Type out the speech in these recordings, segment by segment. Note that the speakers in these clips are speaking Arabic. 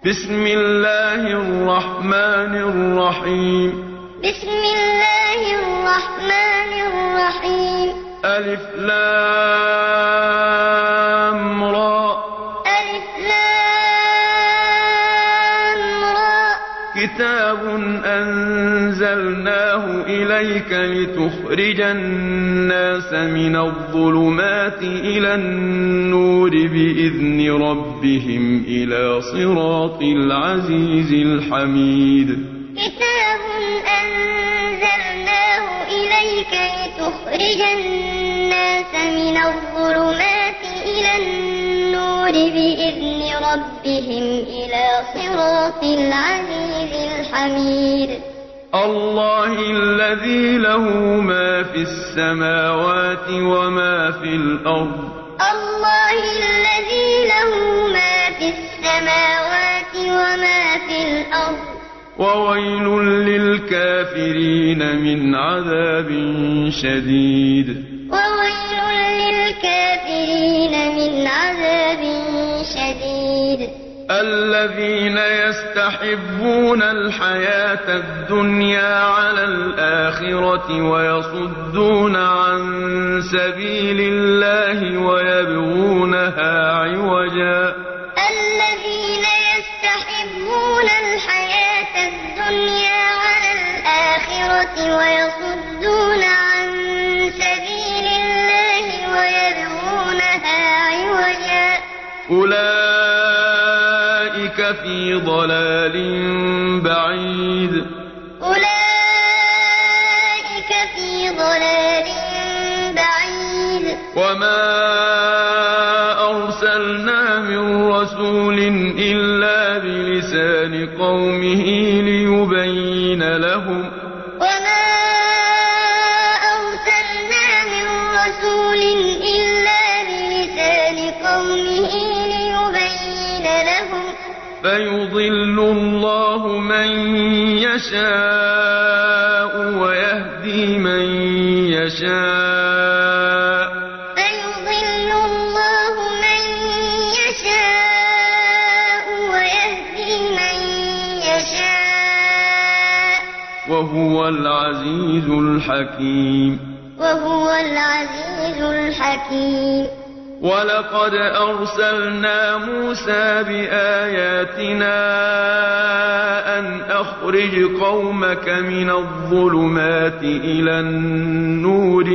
بسم الله الرحمن الرحيم بسم الله الرحمن الرحيم ألف لام را ألف لام را كتاب أنزلناه إليك لتخرج الناس من الظلمات إلى النور بإذن ربهم إلى صراط العزيز الحميد كتاب أنزلناه إليك لتخرج الناس من الظلمات إلى النور بإذن ربهم إلى صراط العزيز الحميد الله الذي له ما في السماوات وما في الأرض الله الذي له ما في السماوات وما في الأرض وويل للكافرين من عذاب شديد وويل للكافرين من عذاب شديد الذين يستحبون الحياة الدنيا على الآخرة ويصدون عن سبيل الله ويبغونها عوجا الذين يستحبون الحياة الدنيا على الآخرة ويصدون عن سبيل الله ويبغونها عوجا أولئك في ضلال بعيد أولئك في ضلال بعيد وما أرسلنا من رسول إلا بلسان قومه ليبين لهم وما أرسلنا من رسول إلا بلسان قومه ليبين لهم فيضل الله من يشاء ويهدي من يشاء فيضل الله من يشاء ويهدي من يشاء وهو العزيز الحكيم وهو العزيز الحكيم ولقد أرسلنا موسى بآياتنا أن أخرج قومك من الظلمات إلى النور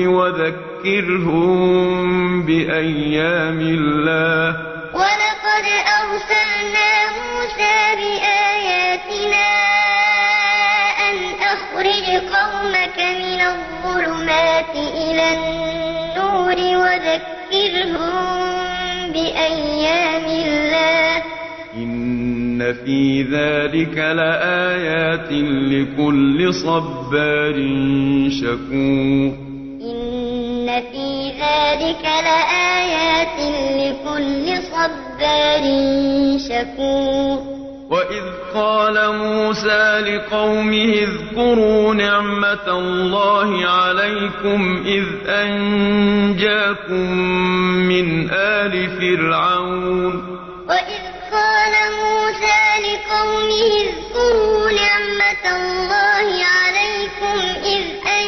وذكرهم بأيام الله ولقد أرسلنا موسى بآياتنا أن أخرج قومك من الظلمات إلى النور وذكرهم بأيام الله إن في ذلك لآيات لكل صبار شكور إن في ذلك لآيات لكل صبار شكور وإذ قال موسى لقومه اذكروا نعمة الله عليكم إذ أنجاكم من آل فرعون وإذ قال موسى لقومه اذكروا نعمة الله عليكم إذ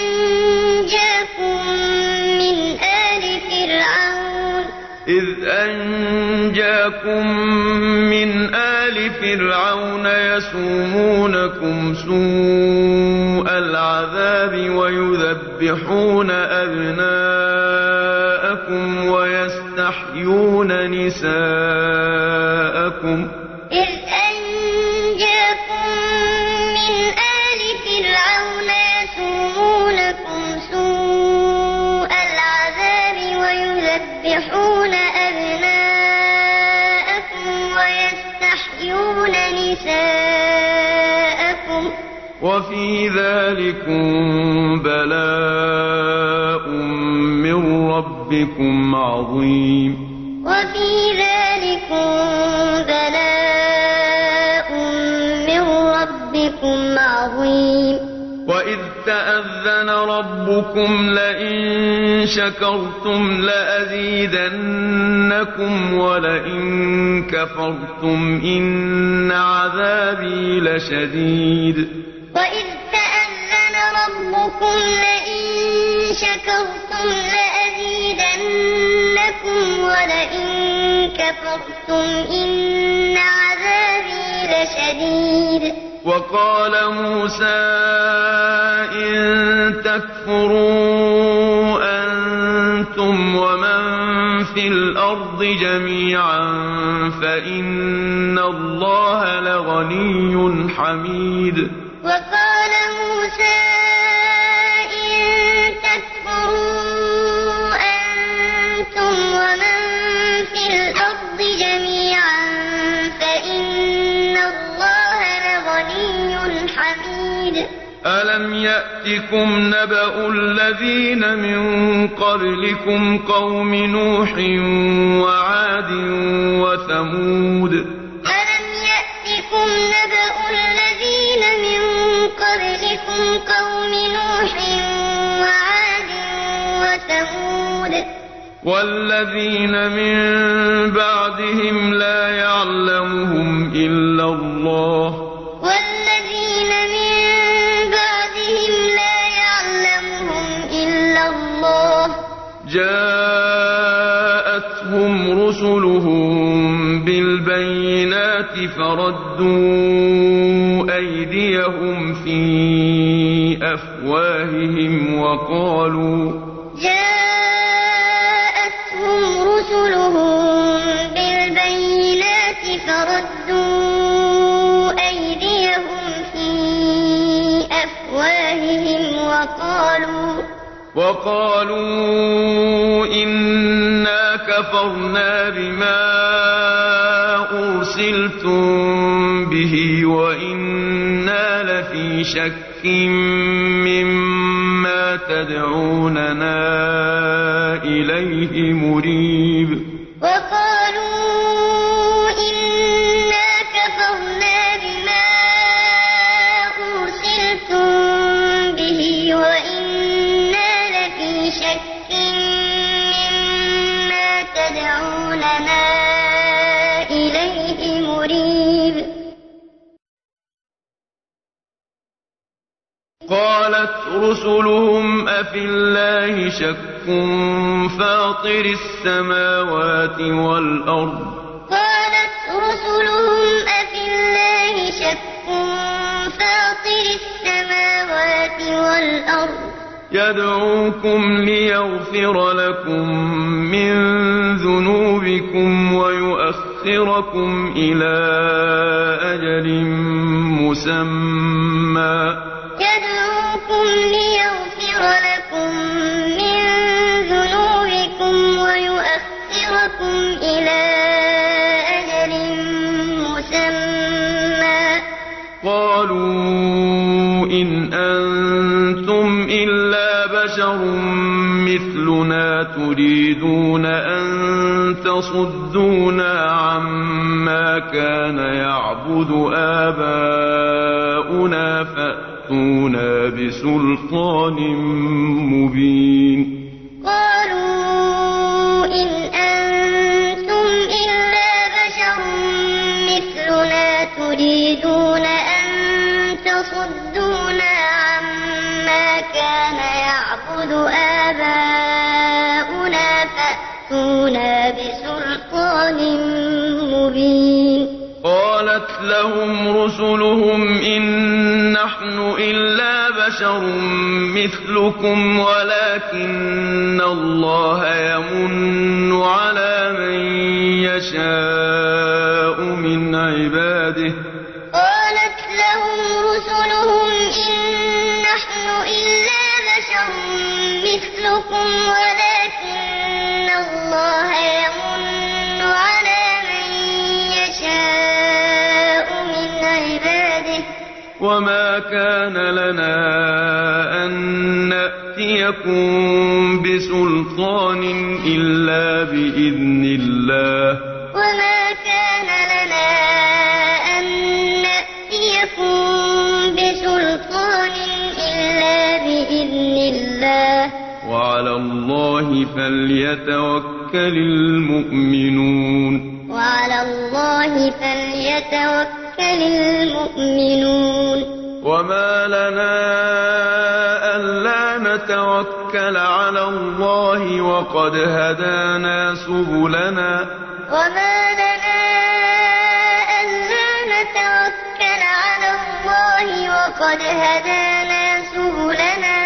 أنجاكم من آل فرعون يسومونكم سوء العذاب ويذبحون أبناءكم ويستحيون نساءكم إذ أنجاكم من آل فرعون يسومونكم سوء العذاب ويذبحون أبناءكم ويستحيون نساءكم وفي ذلكم بلاء من ربكم عظيم وفي ذلكم بلاء من ربكم عظيم وإذ تأذن ربكم لئن شكرتم لأزيدنكم ولئن كفرتم إن عذابي لشديد وإذ تأذن ربكم لئن شكرتم لأزيدنكم ولئن كفرتم إن عذابي لشديد وقال موسى إن تكفروا أنتم ومن في الأرض جميعا فإن الله لغني حميد وقال موسى إن تكفروا أنتم ومن في الأرض جميعا فإن الله لغني حميد ألم يأتكم نبأ الذين من قبلكم قوم نوح وعاد وثمود ألم يأتكم نبأ الذين من قبلكم قوم نوح وعاد وثمود والذين من بعدهم لا يعلمهم إلا الله والذين من بعدهم لا يعلمهم إلا الله جاءتهم رسلهم بالبينات فردوا أيديهم في أفواههم جاءتهم رسلهم بالبينات فردوا أيديهم في أفواههم وقالوا إنا كفرنا بما أرسلتم به وإنا لفي شك مما تدعوننا إليه مريب وقالوا إنا كفرنا بما أرسلتم به وإنا لفي شك مما تدعوننا إليه مريب قالت رسلهم أفي الله شك فاطر السماوات والأرض قالت رسلهم أفي الله شك فاطر السماوات والأرض يدعوكم ليغفر لكم من ذنوبكم ويؤخركم إلى أجل مسمى يدعوكم ليغفر لكم من ذنوبكم ويؤخركم إلى أجل مسمى قالوا إن أنتم إلا بشر مثلنا تريدون أن تصدونا عما كان يعبد آباؤنا فأتونا بسلطان مبين قالوا إن أنتم إلا بشر مثلنا تريدون أن تصدونا عما كان يعبد آباؤنا فأتونا بسلطان مبين قالت لهم رسلهم إن نحن إلا بشر مثلكم ولكن الله يمن على من يشاء من عباده قالت لهم رسلهم إن نحن إلا بشر مثلكم ولكن الله يمن على من يشاء من عباده وما كان لنا أن نأتيكم بسلطان إلا بإذن الله وما كان لنا أن نأتيكم بسلطان إلا فليتوكل المؤمنون وعلى الله فليتوكل المؤمنون وما لنا ألا نتوكل على الله وقد هدانا سبلنا وما لنا ألا نتوكل على الله وقد هدانا سبلنا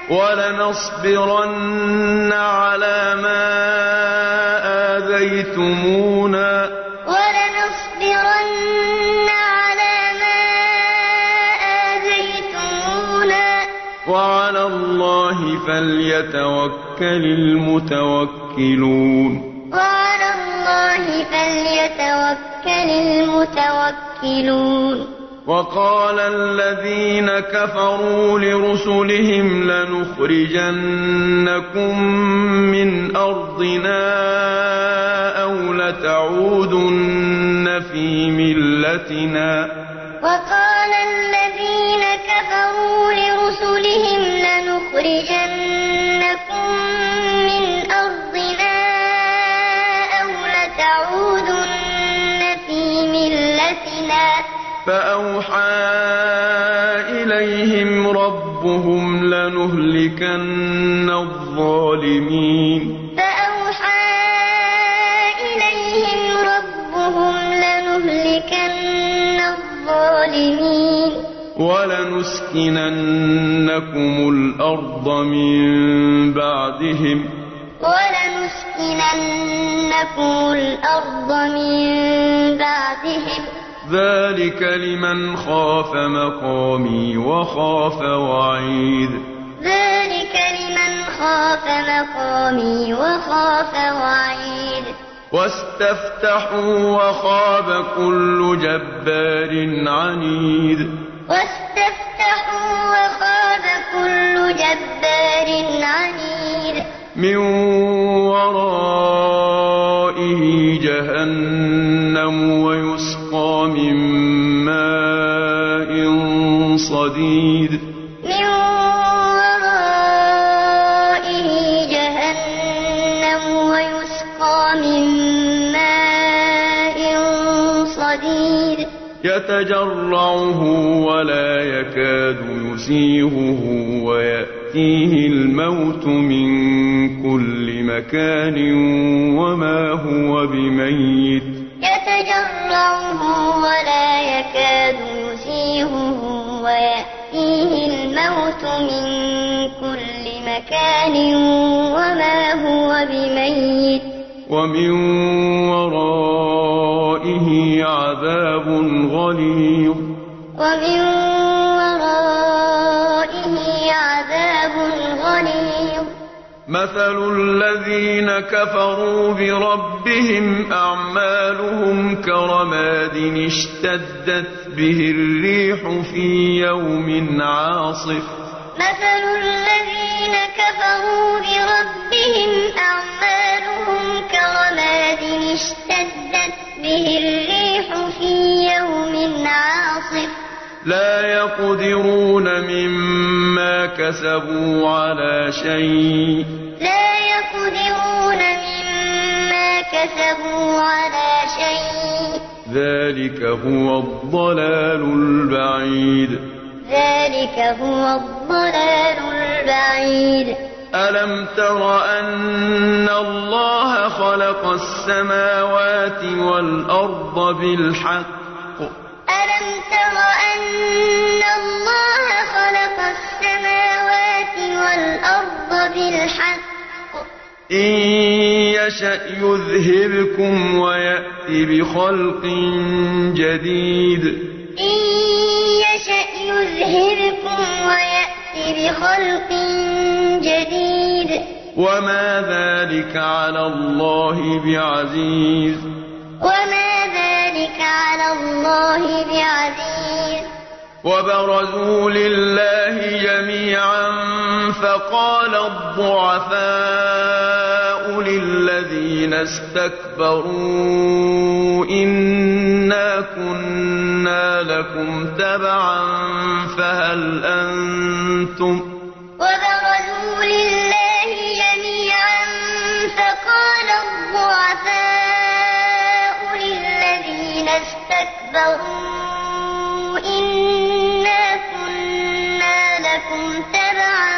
ولنصبرن على ما آذيتمونا وعلى الله فليتوكل المتوكلون وعلى الله فليتوكل المتوكلون وقال الذين كفروا لرسلهم لنخرجنكم من أرضنا أو لتعودن في ملتنا وقال الذين كفروا لرسلهم لنخرجنكم من أرضنا أو لتعودن في ملتنا فأوحى إليهم ربهم لنهلكن الظالمين فأوحى إليهم ربهم لنهلكن الظالمين ولنسكننكم الأرض من بعدهم ذلك لمن خاف مقامي وخاف وعيد واستفتحوا وخاب كل جبار عنيد من ورائه جهنم ويسقى من ماء صديد يتجرعه ولا يكاد يسيغه ويأتيه الموت من كل مكان وما هو بميت ومن ورائه عذاب غليظ مثل الذين كفروا بربهم أعمالهم كرماد اشتدت به الريح في يوم عاصف لا يقدرون مما كسبوا على شيء ذلك هو الضلال البعيد ألم تر أن الله خلق السماوات والأرض بالحق إن يشأ يذهبكم ويأتي بخلق جديد وما ذلك على الله بعزيز وبرزوا لله جميعا فقال الضعفاء للذين استكبروا إنا كنا لكم تبعا فهل أنتم كفروا إنا كنا لكم تبعا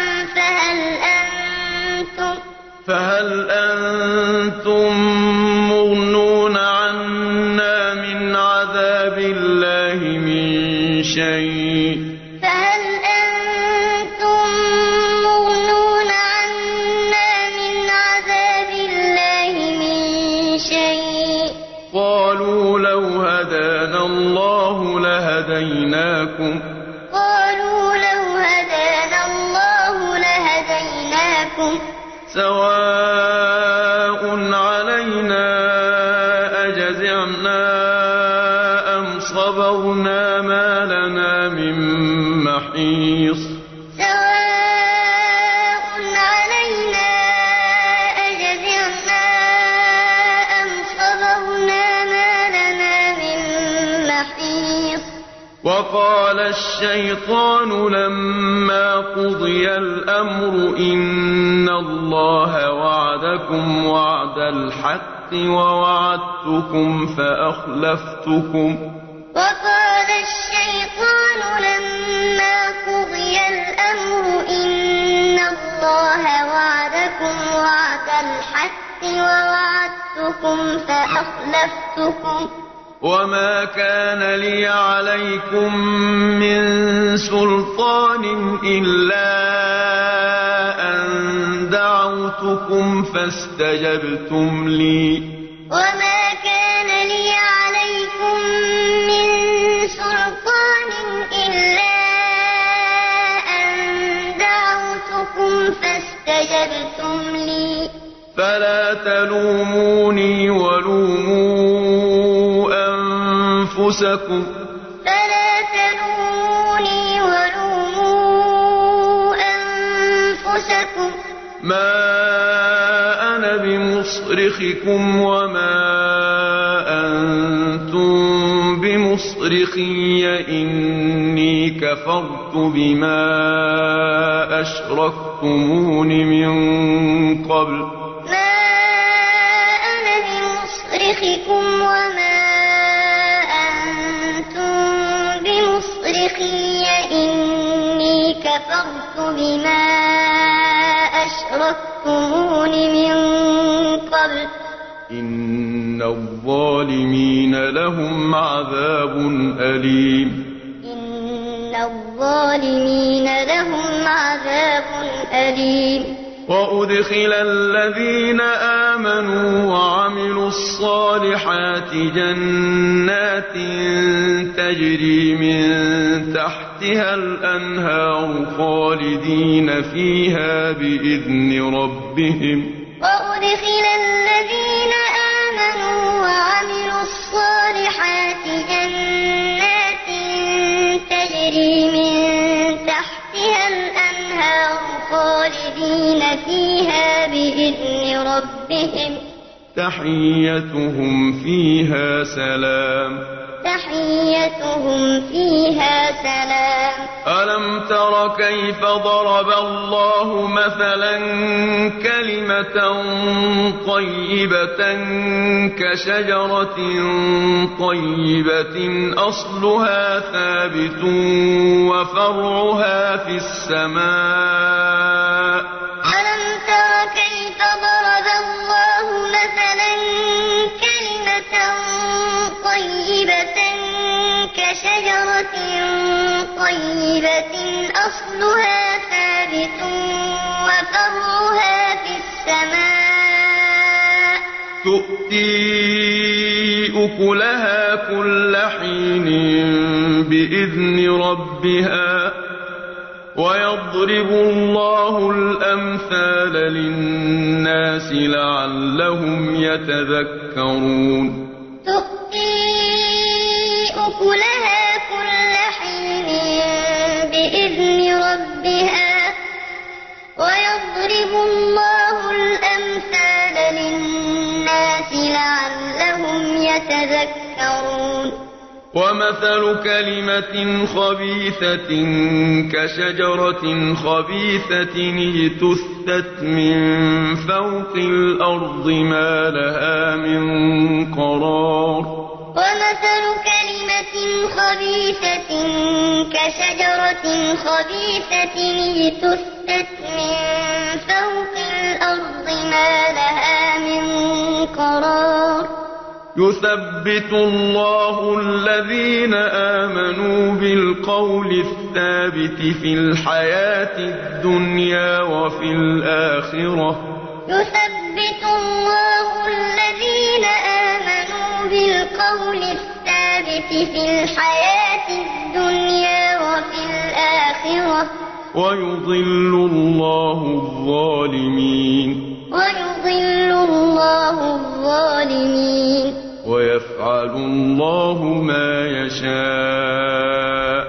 فهل أنتم مغنون عنا من عذاب الله من شيء فهل أنتم مغنون عنا من عذاب الله من شيء قالوا لو هدانا الله لهديناكم سواء علينا أجزعنا أم صبرنا ما لنا من محيص سواء علينا أجزعنا أم صبرنا ما لنا من محيص وقال الشيطان لما قضي الأمر إن الله وعدكم وعد الحق ووعدتكم فأخلفتكم وقال الشيطان لما قضي الأمر إن الله وعدكم وعد الحق ووعدتكم فأخلفتكم وما كان لي عليكم من سلطان إلا أن دعوتكم فاستجبتم لي وما كان لي عليكم من سلطان إلا أن دعوتكم فاستجبتم لي فلا تلوموني ولوموا أنفسكم ما أنا بمصرخكم وما أنتم بمصرخي إني كفرت بما أشركتمون من قبل ما أنا بمصرخكم وما أنتم بمصرخي إني كفرت بما أشركتمون من قبل إن الظالمين لهم عذاب أليم إن الظالمين لهم عذاب أليم وأدخل الذين آمنوا وعملوا الصالحات جنات تجري من تحتها الأنهار خالدين فيها بإذن ربهم وأدخل الذين آمنوا وعملوا الصالحات جنات تجري من تحتها الأنهار خالدين فيها بإذن ربهم تحيتهم فيها سلام ألم تر كيف ضرب الله مثلا كلمة طيبة كشجرة طيبة أصلها ثابت وفرعها في السماء ألم تر كيف ضرب الله مثلا كلمة طيبة كشجرة طيبة أصلها ثابت وفرعها في السماء تؤتي أكلها كل حين بإذن ربها ويضرب الله الأمثال للناس لعلهم يتذكرون تؤتي أكلها كل حين بإذن ربها ويضرب الله الأمثال للناس لعلهم يتذكرون ومثل كلمة خبيثة كشجرة خبيثة اجتثت من فوق الأرض ما لها من قرار ومثل كلمة خبيثة كشجرة خبيثة اجتثت من فوق الأرض ما لها من قرار يثبت الله الذين آمنوا بالقول الثابت في الحياة الدنيا وفي الآخرة يثبت الله الذين آمنوا بالقول الثابت في الحياة الدنيا وفي الآخرة ويضل الله الظالمين ويفعل الله ما يشاء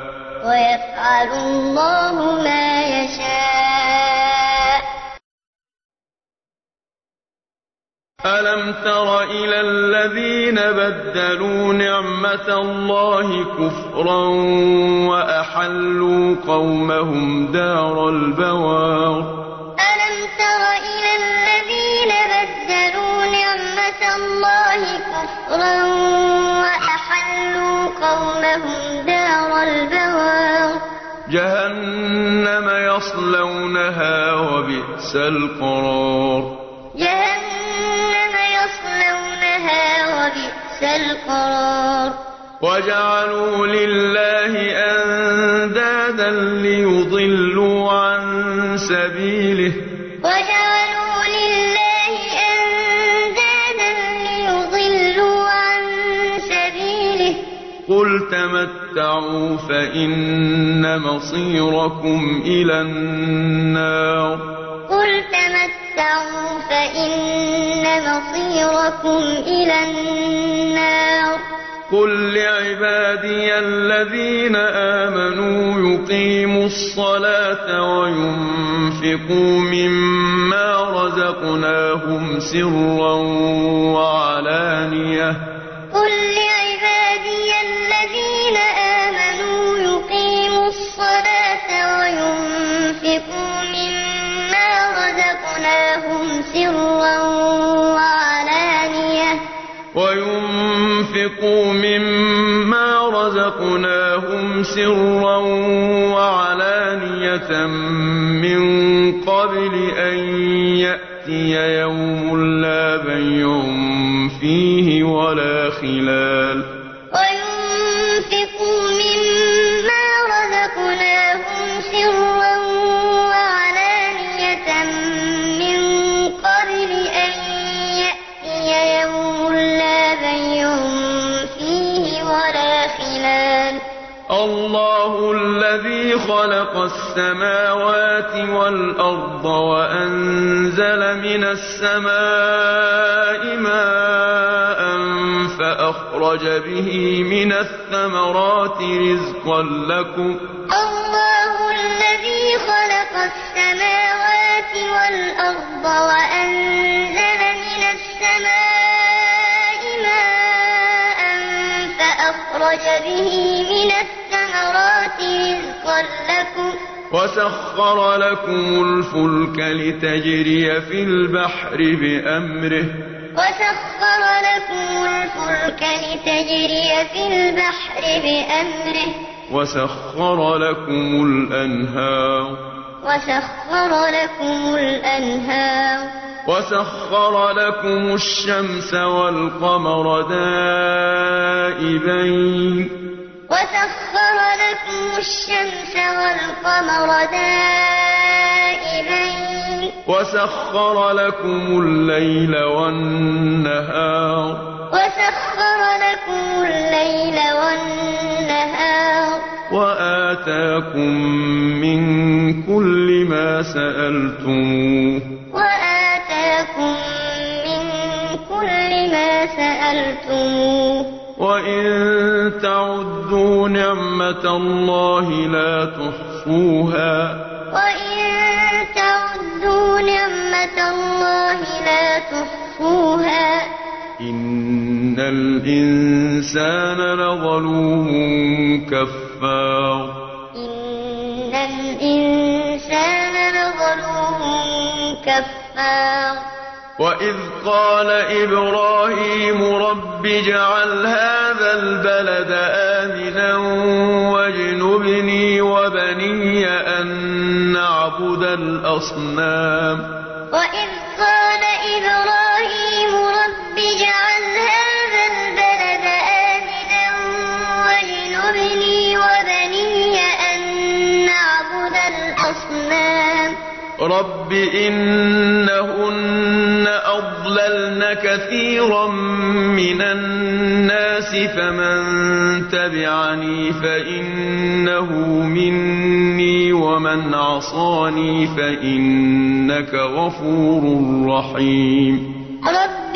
ألم تر إلى الذين بدلوا نعمة الله كفرا وأحلوا قومهم دار البوار ألم تر إلى الذين بدلوا نعمة الله كفرا وأحلوا قومهم دار البوار جهنم يصلونها وبئس القرار وجعلوا لله أندادا ليضلوا عن سبيله قل تمتعوا فإن مصيركم إلى النار قل لعبادي الذين آمنوا يقيموا الصلاة وينفقوا مما رزقناهم سرا وعلانية من قبل أن يأتي يوم لا بيع فيه ولا خلال الله الذي خلق السماوات والأرض وأنزل من السماء ماء فأخرج به من الثمرات رزقا لكم الله الذي خلق السماوات والأرض وأنزل من السماء ماء فأخرج به من الثمرات رزقا لكم وسخر لكم الفلك لتجري في البحر بأمره وسخر لكم الأنهار وسخر لكم الشمس والقمر دائبين وسخر لكم الليل والنهار وآتاكم من كل ما سألتموه وإن تعدوا نعمة الله لا تحصوها إن الإنسان لظلوم كفار وإذ قال إبراهيم رب اجعل هذا البلد آمنا واجنبني وبني أن نعبد الأصنام وإذ قال إبراهيم رب اجعل هذا البلد آمنا واجنبني وبني أن نعبد الأصنام رب إنهن أضللن كثيرا من الناس فمن تبعني فإنه مني ومن عصاني فإنك غفور رحيم رب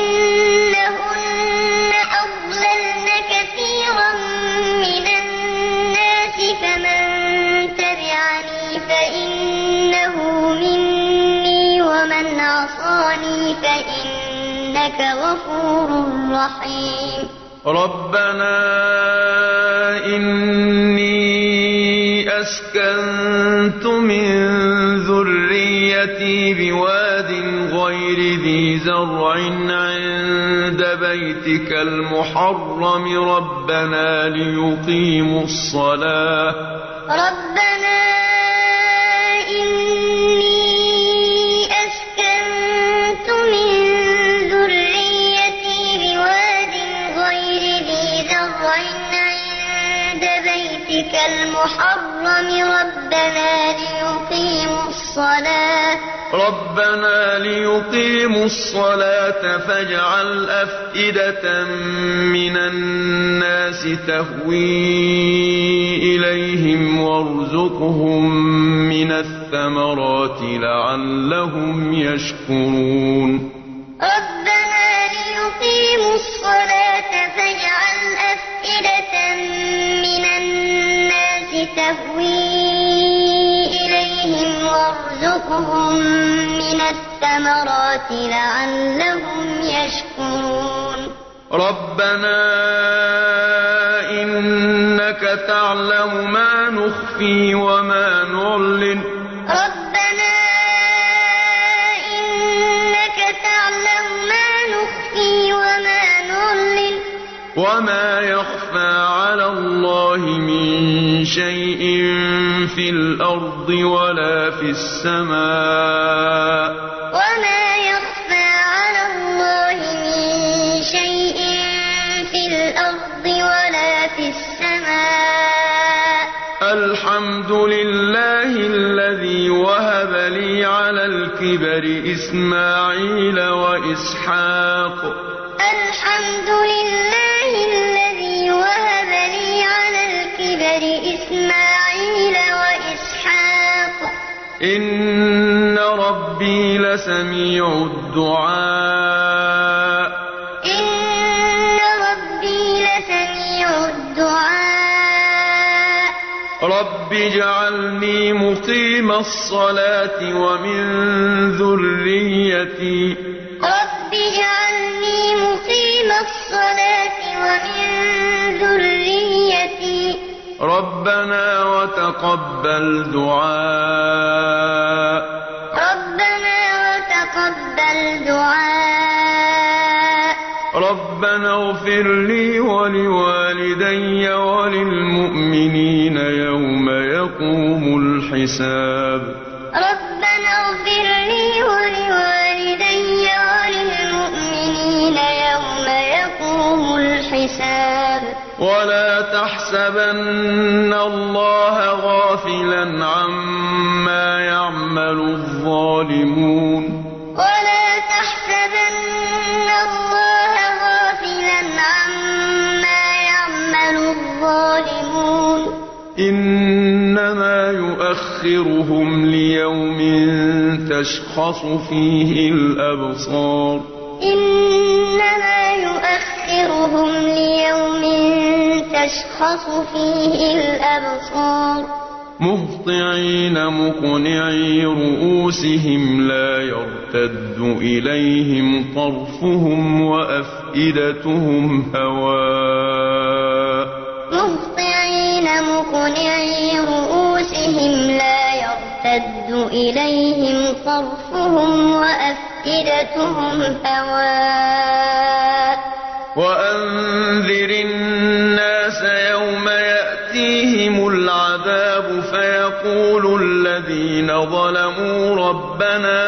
إنهن أضللن كثيرا من الناس فمن تبعني فإنه مني ومن عصاني فإنك غفور رحيم ربنا إني أسكنت من ذريتي بواد غير ذي زرع عند بيتك المحرم ربنا ليقيموا الصلاة ربنا إني أسكنت من ذريتي بواد غير ذي زرع عند بيتك المحرم ربنا ليقيموا الصلاة فاجعل أفئدة من الناس تهوي إليهم وارزقهم من الثمرات لعلهم يشكرون ربنا ليقيموا الصلاة فاجعل أفئدة من الناس تهوي إليهم وارزقهم من الثمرات لعلهم يشكرون ربنا إنك تعلم ما نخفي وما نعلن ربنا إنك تعلم ما نخفي وما نعلن وما يخفى على الله من شيء في الأرض ولا في السماء وما يخفى على الله من شيء في الأرض ولا في السماء الحمد لله الذي وهب لي على الكبر إسماعيل وإسحاق الحمد لله الذي وهب لي على الكبر إسماعيل وإسحاق إن ربي لسميع الدعاء إن ربي لسميع الدعاء رب اجعلني مقيم الصلاة ومن ذريتي رب اجعلني مقيم الصلاة ومن ذريتي ربنا وتقبل دعاء ربنا وتقبل دعاء ربنا اغفر لي ولوالدي وللمؤمنين يوم يقوم الحساب ربنا اغفر لي ولوالدي وللمؤمنين يوم يقوم الحساب ولا تحسبن الله غافلا عما يعمل الظالمون ولا تحسبن الله غافلا عما يعمل الظالمون إنما يؤخرهم ليوم تشخص فيه الأبصار إنما يؤخرهم ليوم تشخص فيه الأبصار مهطعين مقنعي رؤوسهم لا يرتد إليهم طرفهم وأفئدتهم هواء مهطعين مقنعي رؤوسهم لا يرتد إليهم طرفهم وأفئدتهم وأفئدتهم هواء وأنذر الناس يوم يأتيهم العذاب فيقول الذين ظلموا ربنا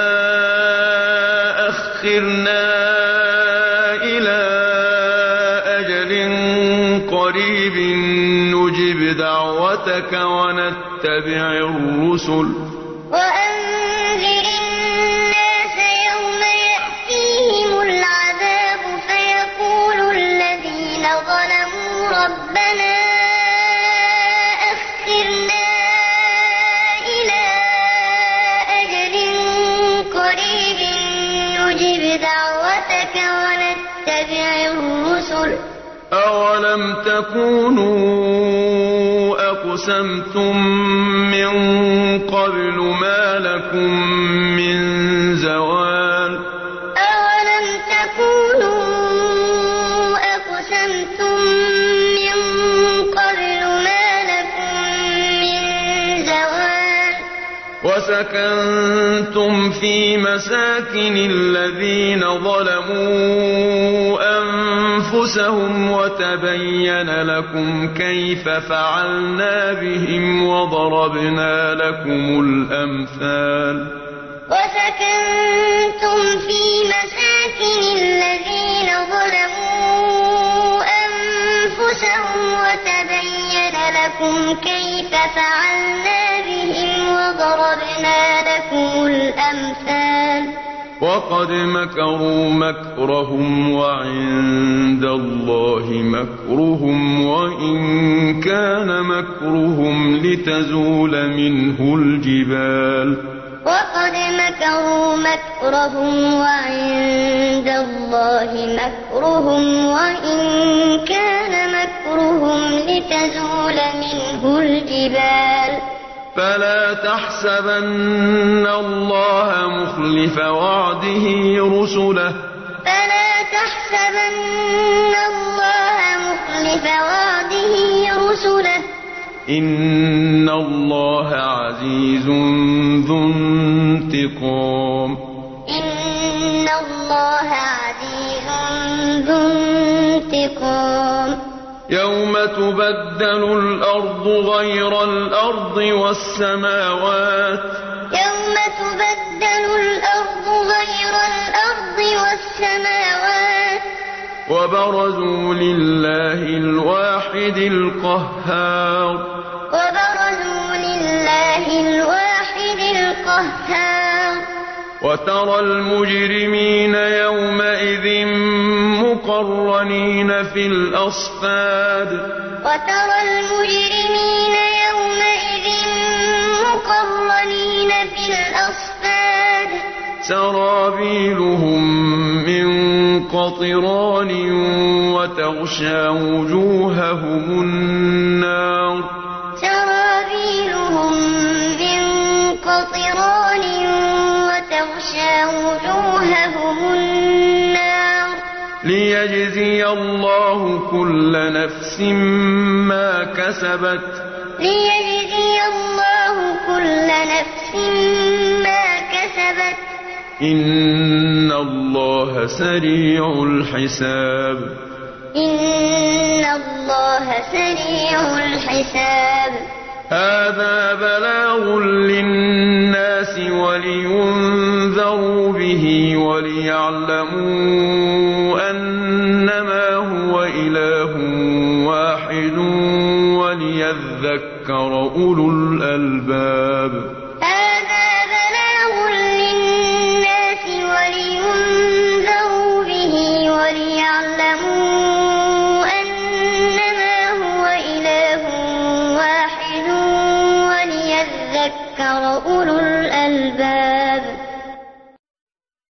أخرنا إلى أجل قريب نجب دعوتك ونتبع الرسل وأنذر الناس يوم يأتيهم العذاب فيقول الذين ظلموا ربنا أخرنا إلى أجل قريب نجب دعوتك ونتبع الرسل أولم تكونوا أقسمتم من قبل ما لكم من زوال أولم تكونوا أقسمتم من قبل ما لكم من زوال وسكنتم في مساكن الذين ظلموا أنفسهم وتبين لكم كيف فعلنا بهم وضربنا لكم الأمثال وسكنتم في مساكن الذين ظلموا أنفسهم وتبين لكم كيف فعلنا بهم وضربنا لكم الأمثال وقد مكروا مكرهم وعند الله مكرهم وإن كان مكرهم لتزول منه الجبال وقد مكروا مكرهم وعند الله مكرهم وإن كان مكرهم لتزول منه الجبال فلا تحسبن الله مخلف وعده رسله فلا تحسبن الله مخلف وعده رسله إن الله عزيز ذو انتقام إن الله عزيز ذو انتقام يوم تبدل الأرض غير الأرض والسماوات يوم تبدل الأرض غير الأرض والسماوات وبرزوا لله الواحد القهار وبرزوا لله الواحد القهار وترى المجرمين يومئذ مقرنين في الأصفاد وترى المجرمين يومئذ مقرنين في الأصفاد سرابيلهم من قطران وتغشى وجوههم النار سرابيلهم من قطران وتغشى وجوههم النار ليجزي الله كل نفس ما كسبت ليجزي الله كل نفس ما كسبت إن الله سريع الحساب إن الله سريع الحساب هذا بلاغ للناس ولينذروا به وليعلموا أنما هو إله واحد وليذكر أولو الألباب هذا بلاغ للناس ولينذروا به وليعلموا أنما هو إله واحد وليذكر أولو الألباب